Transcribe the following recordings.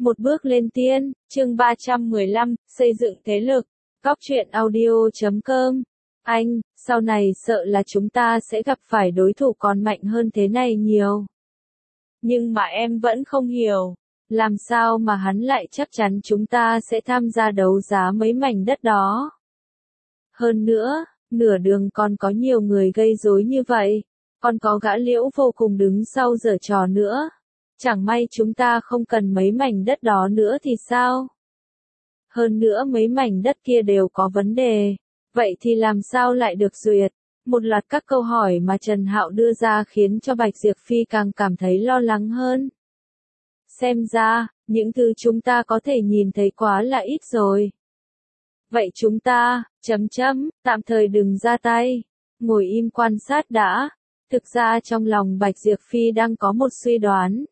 Một bước lên tiên, chương 315, xây dựng thế lực. Góc truyện audio.com. Anh, sau này sợ là chúng ta sẽ gặp phải đối thủ còn mạnh hơn thế này nhiều. Nhưng mà em vẫn không hiểu, làm sao mà hắn lại chắc chắn chúng ta sẽ tham gia đấu giá mấy mảnh đất đó. Hơn nữa, nửa đường còn có nhiều người gây rối như vậy, còn có gã Liễu vô cùng đứng sau giở trò nữa. Chẳng may chúng ta không cần mấy mảnh đất đó nữa thì sao? Hơn nữa mấy mảnh đất kia đều có vấn đề, vậy thì làm sao lại được duyệt? Một loạt các câu hỏi mà Trần Hạo đưa ra khiến cho Bạch Diệp Phi càng cảm thấy lo lắng hơn. Xem ra, những thứ chúng ta có thể nhìn thấy quá là ít rồi. Vậy chúng ta, tạm thời đừng ra tay, ngồi im quan sát đã. Thực ra trong lòng Bạch Diệp Phi đang có một suy đoán.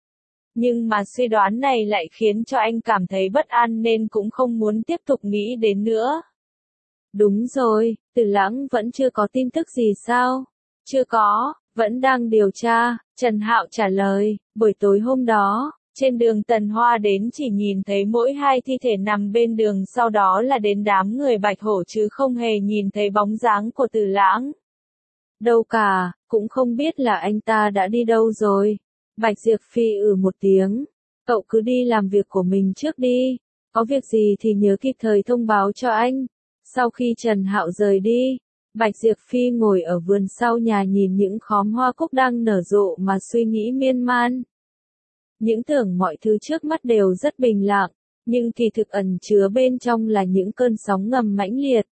Nhưng mà suy đoán này lại khiến cho anh cảm thấy bất an nên cũng không muốn tiếp tục nghĩ đến nữa. Đúng rồi, Tử Lãng vẫn chưa có tin tức gì sao? Chưa có, vẫn đang điều tra, Trần Hạo trả lời. Buổi tối hôm đó, trên đường Tần Hoa đến chỉ nhìn thấy mỗi hai thi thể nằm bên đường, sau đó là đến đám người Bạch Hổ chứ không hề nhìn thấy bóng dáng của Tử Lãng. Đâu cả, cũng không biết là anh ta đã đi đâu rồi. Bạch Diệp Phi một tiếng. Cậu cứ đi làm việc của mình trước đi. Có việc gì thì nhớ kịp thời thông báo cho anh. Sau khi Trần Hạo rời đi, Bạch Diệp Phi ngồi ở vườn sau nhà nhìn những khóm hoa cúc đang nở rộ mà suy nghĩ miên man. Những tưởng mọi thứ trước mắt đều rất bình lặng, nhưng kỳ thực ẩn chứa bên trong là những cơn sóng ngầm mãnh liệt.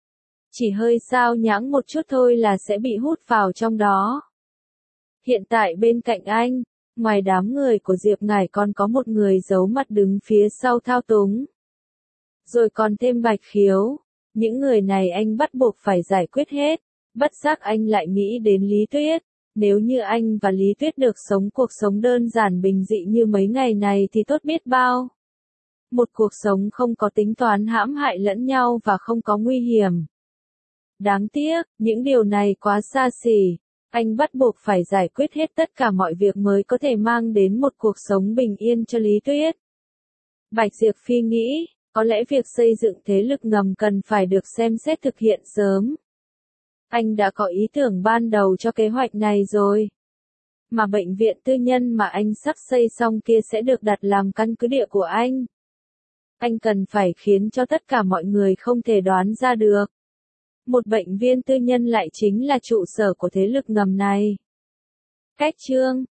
Chỉ hơi sao nhãng một chút thôi là sẽ bị hút vào trong đó. Hiện tại bên cạnh anh, ngoài đám người của Diệp Ngải còn có một người giấu mặt đứng phía sau thao túng. Rồi còn thêm Bạch Khiếu. Những người này anh bắt buộc phải giải quyết hết. Bất giác anh lại nghĩ đến Lý Tuyết. Nếu như anh và Lý Tuyết được sống cuộc sống đơn giản bình dị như mấy ngày này thì tốt biết bao. Một cuộc sống không có tính toán hãm hại lẫn nhau và không có nguy hiểm. Đáng tiếc, những điều này quá xa xỉ. Anh bắt buộc phải giải quyết hết tất cả mọi việc mới có thể mang đến một cuộc sống bình yên cho Lý Tuyết. Bạch Diệp Phi nghĩ, có lẽ việc xây dựng thế lực ngầm cần phải được xem xét thực hiện sớm. Anh đã có ý tưởng ban đầu cho kế hoạch này rồi. Mà bệnh viện tư nhân mà anh sắp xây xong kia sẽ được đặt làm căn cứ địa của anh. Anh cần phải khiến cho tất cả mọi người không thể đoán ra được. Một bệnh viện tư nhân lại chính là trụ sở của thế lực ngầm này. Cách chương